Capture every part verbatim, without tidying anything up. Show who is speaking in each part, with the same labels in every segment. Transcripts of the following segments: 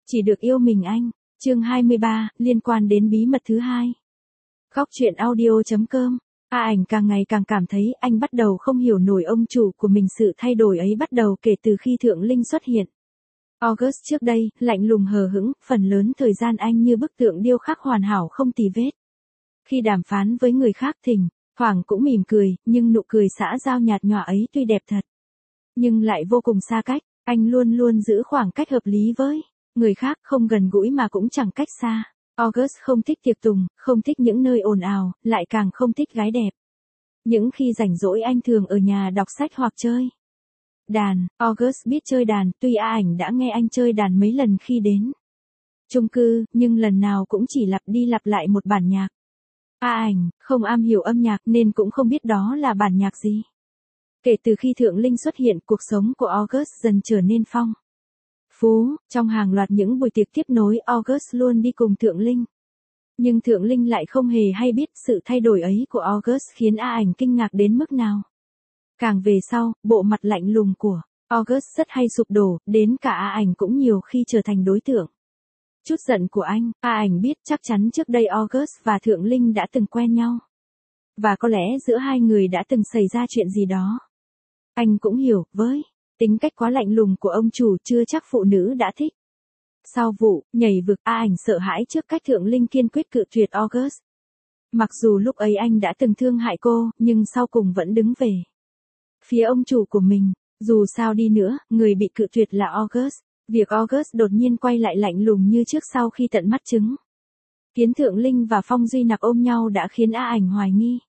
Speaker 1: Chỉ được yêu mình anh. Chương hai mươi ba, liên quan đến bí mật thứ hai. Khóc chuyện audio.com. A Ảnh càng ngày càng cảm thấy anh bắt đầu không hiểu nổi ông chủ của mình, sự thay đổi ấy bắt đầu kể từ khi Thượng Linh xuất hiện. August trước đây, lạnh lùng hờ hững, phần lớn thời gian anh như bức tượng điêu khắc hoàn hảo không tì vết. Khi đàm phán với người khác thỉnh thoảng cũng mỉm cười, nhưng nụ cười xã giao nhạt nhòa ấy tuy đẹp thật, nhưng lại vô cùng xa cách. Anh luôn luôn giữ khoảng cách hợp lý với người khác, không gần gũi mà cũng chẳng cách xa. August không thích tiệc tùng, không thích những nơi ồn ào, lại càng không thích gái đẹp. Những khi rảnh rỗi anh thường ở nhà đọc sách hoặc chơi đàn. August biết chơi đàn, tuy A Ảnh đã nghe anh chơi đàn mấy lần khi đến chung cư, nhưng lần nào cũng chỉ lặp đi lặp lại một bản nhạc. A Ảnh không am hiểu âm nhạc nên cũng không biết đó là bản nhạc gì. Kể từ khi Thượng Linh xuất hiện, cuộc sống của August dần trở nên phong phú. Trong hàng loạt những buổi tiệc tiếp nối, August luôn đi cùng Thượng Linh. Nhưng Thượng Linh lại không hề hay biết sự thay đổi ấy của August khiến A Ảnh kinh ngạc đến mức nào. Càng về sau, bộ mặt lạnh lùng của August rất hay sụp đổ, đến cả A Ảnh cũng nhiều khi trở thành đối tượng chút giận của anh. A Ảnh biết chắc chắn trước đây August và Thượng Linh đã từng quen nhau. Và có lẽ giữa hai người đã từng xảy ra chuyện gì đó. Anh cũng hiểu, với tính cách quá lạnh lùng của ông chủ chưa chắc phụ nữ đã thích. Sau vụ nhảy vực, A Ảnh sợ hãi trước cách Thượng Linh kiên quyết cự tuyệt August. Mặc dù lúc ấy anh đã từng thương hại cô, nhưng sau cùng vẫn đứng về phía ông chủ của mình. Dù sao đi nữa, người bị cự tuyệt là August. Việc August đột nhiên quay lại lạnh lùng như trước sau khi tận mắt chứng kiến Thượng Linh và Phong Duy Nạp ôm nhau đã khiến A Ảnh hoài nghi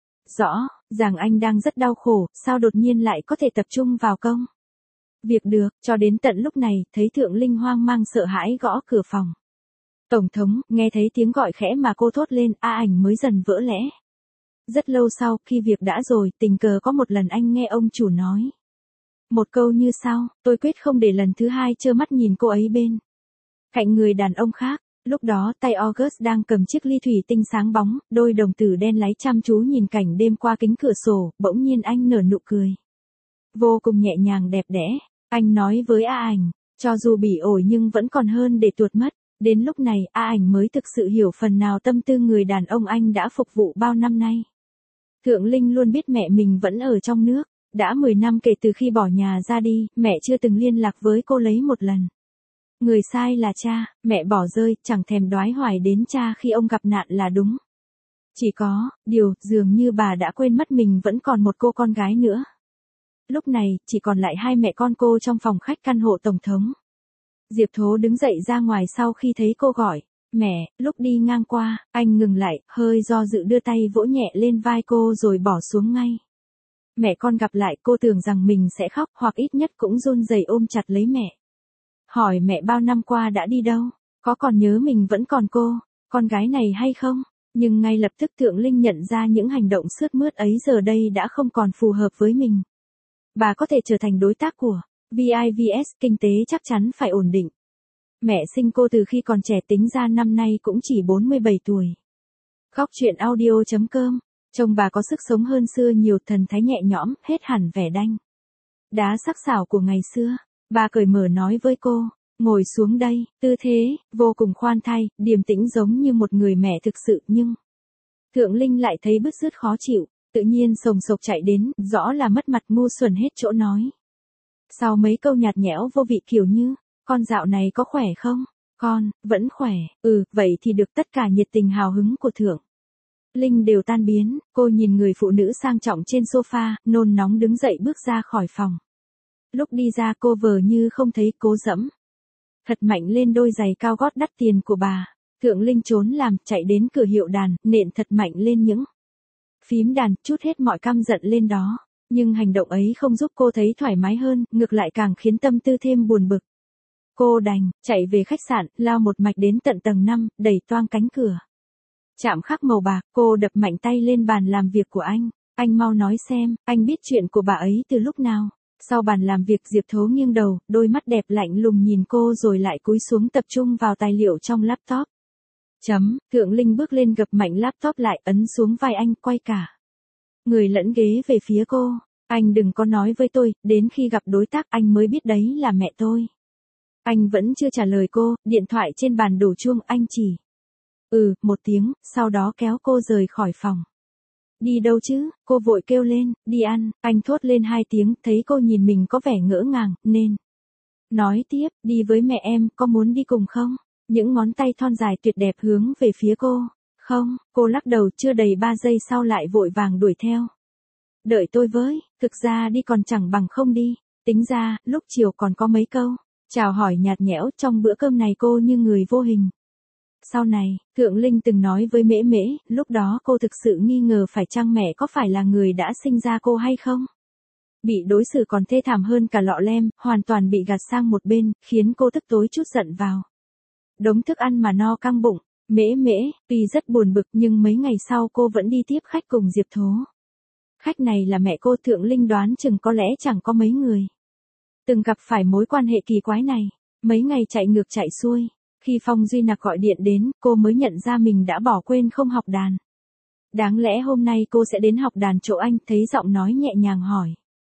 Speaker 1: rõ rằng anh đang rất đau khổ, sao đột nhiên lại có thể tập trung vào công việc được. Cho đến tận lúc này, thấy Thượng Linh hoang mang sợ hãi gõ cửa phòng tổng thống, nghe thấy tiếng gọi khẽ mà cô thốt lên, A Ảnh mới dần vỡ lẽ. Rất lâu sau, khi việc đã rồi, tình cờ có một lần anh nghe ông chủ nói một câu như sau: tôi quyết không để lần thứ hai trơ mắt nhìn cô ấy bên cạnh người đàn ông khác. Lúc đó tay August đang cầm chiếc ly thủy tinh sáng bóng, đôi đồng tử đen láy chăm chú nhìn cảnh đêm qua kính cửa sổ. Bỗng nhiên anh nở nụ cười vô cùng nhẹ nhàng đẹp đẽ. Anh nói với A Ảnh, cho dù bỉ ổi nhưng vẫn còn hơn để tuột mất. Đến lúc này, A Ảnh mới thực sự hiểu phần nào tâm tư người đàn ông anh đã phục vụ bao năm nay. Thượng Linh luôn biết mẹ mình vẫn ở trong nước. Đã mười năm kể từ khi bỏ nhà ra đi, mẹ chưa từng liên lạc với cô lấy một lần. Người sai là cha, mẹ bỏ rơi, chẳng thèm đoái hoài đến cha khi ông gặp nạn là đúng. Chỉ có điều, dường như bà đã quên mất mình vẫn còn một cô con gái nữa. Lúc này, chỉ còn lại hai mẹ con cô trong phòng khách căn hộ tổng thống. Diệp Thố đứng dậy ra ngoài sau khi thấy cô gọi mẹ. Lúc đi ngang qua, anh ngừng lại, hơi do dự đưa tay vỗ nhẹ lên vai cô rồi bỏ xuống ngay. Mẹ con gặp lại, cô tưởng rằng mình sẽ khóc, hoặc ít nhất cũng run rẩy ôm chặt lấy mẹ. Hỏi mẹ bao năm qua đã đi đâu, có còn nhớ mình vẫn còn cô, con gái này hay không? Nhưng ngay lập tức Thượng Linh nhận ra những hành động sướt mướt ấy giờ đây đã không còn phù hợp với mình. Bà có thể trở thành đối tác của vê i vê ét, kinh tế chắc chắn phải ổn định. Mẹ sinh cô từ khi còn trẻ, tính ra năm nay cũng chỉ bốn mươi bảy tuổi. Khóc chuyện audio.com. Trông bà có sức sống hơn xưa nhiều, thần thái nhẹ nhõm, hết hẳn vẻ đanh đá sắc sảo của ngày xưa. Bà cởi mở nói với cô, ngồi xuống đây. Tư thế vô cùng khoan thai, điềm tĩnh giống như một người mẹ thực sự. Nhưng Thượng Linh lại thấy bứt rứt khó chịu, tự nhiên sồng sộc chạy đến, rõ là mất mặt, ngu xuẩn hết chỗ nói. Sau mấy câu nhạt nhẽo vô vị kiểu như, con dạo này có khỏe không? Con vẫn khỏe. Ừ, vậy thì được. Tất cả nhiệt tình hào hứng của Thượng Linh đều tan biến. Cô nhìn người phụ nữ sang trọng trên sofa, nôn nóng đứng dậy bước ra khỏi phòng. Lúc đi ra cô vờ như không thấy, cố dẫm thật mạnh lên đôi giày cao gót đắt tiền của bà. Thượng Linh trốn làm, chạy đến cửa hiệu đàn, nện thật mạnh lên những phím đàn, chút hết mọi căm giận lên đó. Nhưng hành động ấy không giúp cô thấy thoải mái hơn, ngược lại càng khiến tâm tư thêm buồn bực. Cô đành chạy về khách sạn, lao một mạch đến tận tầng năm, đẩy toang cánh cửa chạm khắc màu bạc. Cô đập mạnh tay lên bàn làm việc của anh. Anh mau nói xem, anh biết chuyện của bà ấy từ lúc nào? Sau bàn làm việc, Diệp Thố nghiêng đầu, đôi mắt đẹp lạnh lùng nhìn cô rồi lại cúi xuống tập trung vào tài liệu trong laptop. Chấm, Thượng Linh bước lên gập mạnh laptop lại, ấn xuống vai anh, quay cả người lẫn ghế về phía cô. Anh đừng có nói với tôi, đến khi gặp đối tác anh mới biết đấy là mẹ tôi. Anh vẫn chưa trả lời cô, điện thoại trên bàn đổ chuông, anh chỉ. Ừ, một tiếng, sau đó kéo cô rời khỏi phòng. Đi đâu chứ, cô vội kêu lên, đi ăn, anh thốt lên hai tiếng, thấy cô nhìn mình có vẻ ngỡ ngàng, nên. Nói tiếp, đi với mẹ em, có muốn đi cùng không? Những ngón tay thon dài tuyệt đẹp hướng về phía cô. Không, cô lắc đầu, chưa đầy ba giây sau lại vội vàng đuổi theo. Đợi tôi với, thực ra đi còn chẳng bằng không đi. Tính ra, lúc chiều còn có mấy câu. Chào hỏi nhạt nhẽo, trong bữa cơm này cô như người vô hình. Sau này, Thượng Linh từng nói với Mễ Mễ, lúc đó cô thực sự nghi ngờ phải chăng mẹ có phải là người đã sinh ra cô hay không? Bị đối xử còn thê thảm hơn cả lọ lem, hoàn toàn bị gạt sang một bên, khiến cô tức tối chút giận vào. Đống thức ăn mà no căng bụng, Mễ Mễ, tuy rất buồn bực nhưng mấy ngày sau cô vẫn đi tiếp khách cùng Diệp Thố. Khách này là mẹ cô. Thượng Linh đoán chừng có lẽ chẳng có mấy người từng gặp phải mối quan hệ kỳ quái này. Mấy ngày chạy ngược chạy xuôi, khi Phong Duy Nặc gọi điện đến, cô mới nhận ra mình đã bỏ quên không học đàn. Đáng lẽ hôm nay cô sẽ đến học đàn chỗ anh, thấy giọng nói nhẹ nhàng hỏi.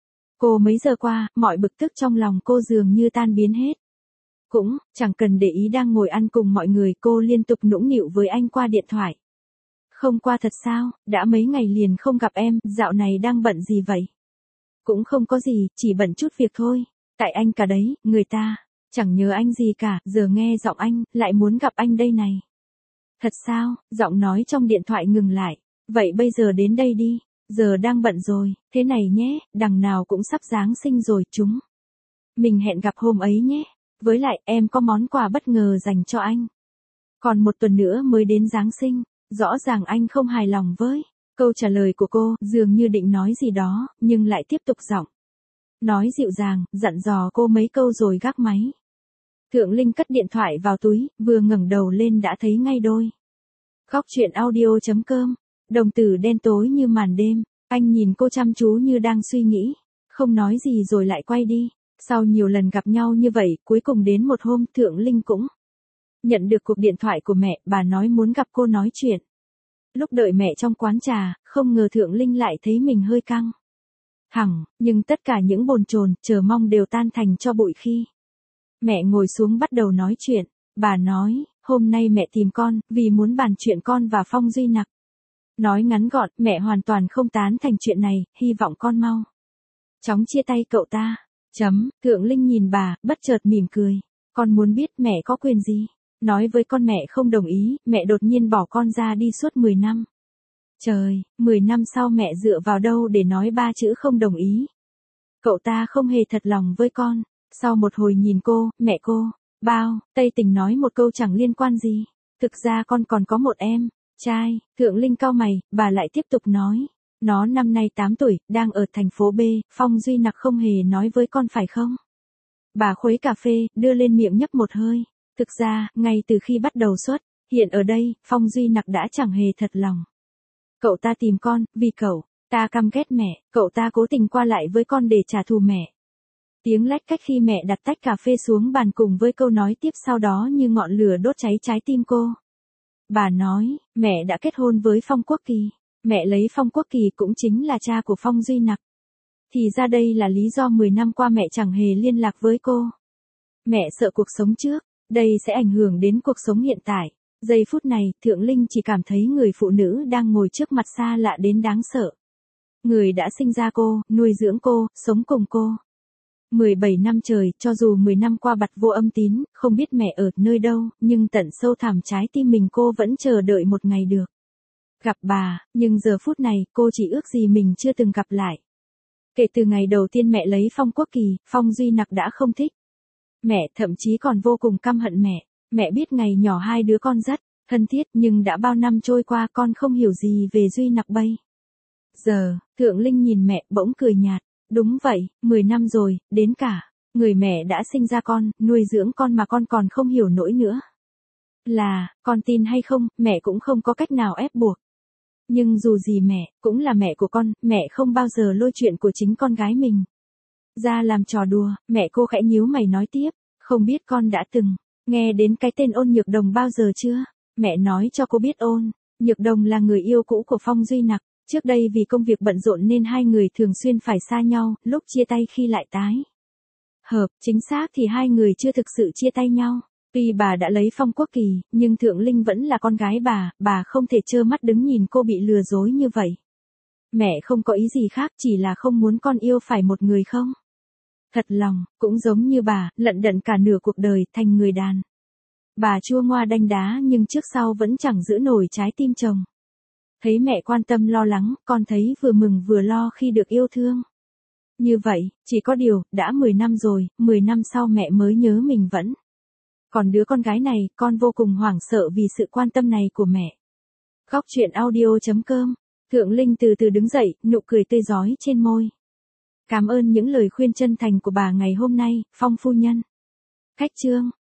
Speaker 1: Cô mấy giờ qua, mọi bực tức trong lòng cô dường như tan biến hết. Cũng, chẳng cần để ý đang ngồi ăn cùng mọi người, cô liên tục nũng nịu với anh qua điện thoại. Không qua thật sao, đã mấy ngày liền không gặp em, dạo này đang bận gì vậy? Cũng không có gì, chỉ bận chút việc thôi. Tại anh cả đấy, người ta, chẳng nhớ anh gì cả, giờ nghe giọng anh, lại muốn gặp anh đây này. Thật sao, giọng nói trong điện thoại ngừng lại. Vậy bây giờ đến đây đi, giờ đang bận rồi, thế này nhé, đằng nào cũng sắp Giáng sinh rồi, chúng mình hẹn gặp hôm ấy nhé. Với lại, em có món quà bất ngờ dành cho anh. Còn một tuần nữa mới đến Giáng sinh, rõ ràng anh không hài lòng với câu trả lời của cô, dường như định nói gì đó, nhưng lại tiếp tục giọng nói dịu dàng, dặn dò cô mấy câu rồi gác máy. Thượng Linh cất điện thoại vào túi, vừa ngẩng đầu lên đã thấy ngay đôi góc chuyện audio chấm com, đồng tử đen tối như màn đêm. Anh nhìn cô chăm chú như đang suy nghĩ, không nói gì rồi lại quay đi. Sau nhiều lần gặp nhau như vậy, cuối cùng đến một hôm, Thượng Linh cũng nhận được cuộc điện thoại của mẹ, bà nói muốn gặp cô nói chuyện. Lúc đợi mẹ trong quán trà, không ngờ Thượng Linh lại thấy mình hơi căng thẳng, nhưng tất cả những bồn chồn, chờ mong đều tan thành tro bụi khi mẹ ngồi xuống bắt đầu nói chuyện. Bà nói, hôm nay mẹ tìm con, vì muốn bàn chuyện con và Phong Duy Nặc. Nói ngắn gọn, mẹ hoàn toàn không tán thành chuyện này, hy vọng con mau chóng chia tay cậu ta. Chấm, Thượng Linh nhìn bà, bất chợt mỉm cười. Con muốn biết mẹ có quyền gì? Nói với con mẹ không đồng ý, mẹ đột nhiên bỏ con ra đi suốt mười năm. Trời, mười năm sau mẹ dựa vào đâu để nói ba chữ không đồng ý? Cậu ta không hề thật lòng với con. Sau một hồi nhìn cô, mẹ cô, bao, Tây Tình nói một câu chẳng liên quan gì. Thực ra con còn có một em trai. Thượng Linh cau mày, bà lại tiếp tục nói. Nó năm nay tám tuổi, đang ở thành phố B, Phong Duy Nặc không hề nói với con phải không? Bà khuấy cà phê, đưa lên miệng nhấp một hơi. Thực ra, ngay từ khi bắt đầu xuất hiện ở đây, Phong Duy Nặc đã chẳng hề thật lòng. Cậu ta tìm con, vì cậu ta căm ghét mẹ, cậu ta cố tình qua lại với con để trả thù mẹ. Tiếng lách cách khi mẹ đặt tách cà phê xuống bàn cùng với câu nói tiếp sau đó như ngọn lửa đốt cháy trái tim cô. Bà nói, mẹ đã kết hôn với Phong Quốc Kỳ. Mẹ lấy Phong Quốc Kỳ cũng chính là cha của Phong Duy Nặc. Thì ra đây là lý do mười năm qua mẹ chẳng hề liên lạc với cô. Mẹ sợ cuộc sống trước đây sẽ ảnh hưởng đến cuộc sống hiện tại. Giây phút này, Thượng Linh chỉ cảm thấy người phụ nữ đang ngồi trước mặt xa lạ đến đáng sợ. Người đã sinh ra cô, nuôi dưỡng cô, sống cùng cô. mười bảy năm trời, cho dù mười năm qua bặt vô âm tín, không biết mẹ ở nơi đâu, nhưng tận sâu thẳm trái tim mình cô vẫn chờ đợi một ngày được gặp bà, nhưng giờ phút này, cô chỉ ước gì mình chưa từng gặp lại. Kể từ ngày đầu tiên mẹ lấy Phong Quốc Kỳ, Phong Duy Nặc đã không thích mẹ, thậm chí còn vô cùng căm hận mẹ. Mẹ biết ngày nhỏ hai đứa con rất thân thiết, nhưng đã bao năm trôi qua con không hiểu gì về Duy Nặc bây giờ. Thượng Linh nhìn mẹ, bỗng cười nhạt. Đúng vậy, mười năm rồi, đến cả người mẹ đã sinh ra con, nuôi dưỡng con mà con còn không hiểu nổi nữa. Là, con tin hay không, mẹ cũng không có cách nào ép buộc. Nhưng dù gì mẹ, cũng là mẹ của con, mẹ không bao giờ lôi chuyện của chính con gái mình ra làm trò đùa. Mẹ cô khẽ nhíu mày nói tiếp, không biết con đã từng nghe đến cái tên Ôn Nhược Đồng bao giờ chưa? Mẹ nói cho cô biết Ôn Nhược Đồng là người yêu cũ của Phong Duy Nặc. Trước đây vì công việc bận rộn nên hai người thường xuyên phải xa nhau, lúc chia tay khi lại tái hợp, chính xác thì hai người chưa thực sự chia tay nhau. Tuy bà đã lấy Phong Quốc Kỳ, nhưng Thượng Linh vẫn là con gái bà, bà không thể trơ mắt đứng nhìn cô bị lừa dối như vậy. Mẹ không có ý gì khác, chỉ là không muốn con yêu phải một người không. Thật lòng, cũng giống như bà, lận đận cả nửa cuộc đời thành người đàn. Bà chua ngoa đanh đá nhưng trước sau vẫn chẳng giữ nổi trái tim chồng. Thấy mẹ quan tâm lo lắng, con thấy vừa mừng vừa lo khi được yêu thương. Như vậy, chỉ có điều, đã mười năm rồi, mười năm sau mẹ mới nhớ mình vẫn. Còn đứa con gái này, con vô cùng hoảng sợ vì sự quan tâm này của mẹ. Góc truyện audio chấm com. Thượng Linh từ từ đứng dậy, nụ cười tươi rói trên môi. Cảm ơn những lời khuyên chân thành của bà ngày hôm nay, Phong phu nhân. Khách chương.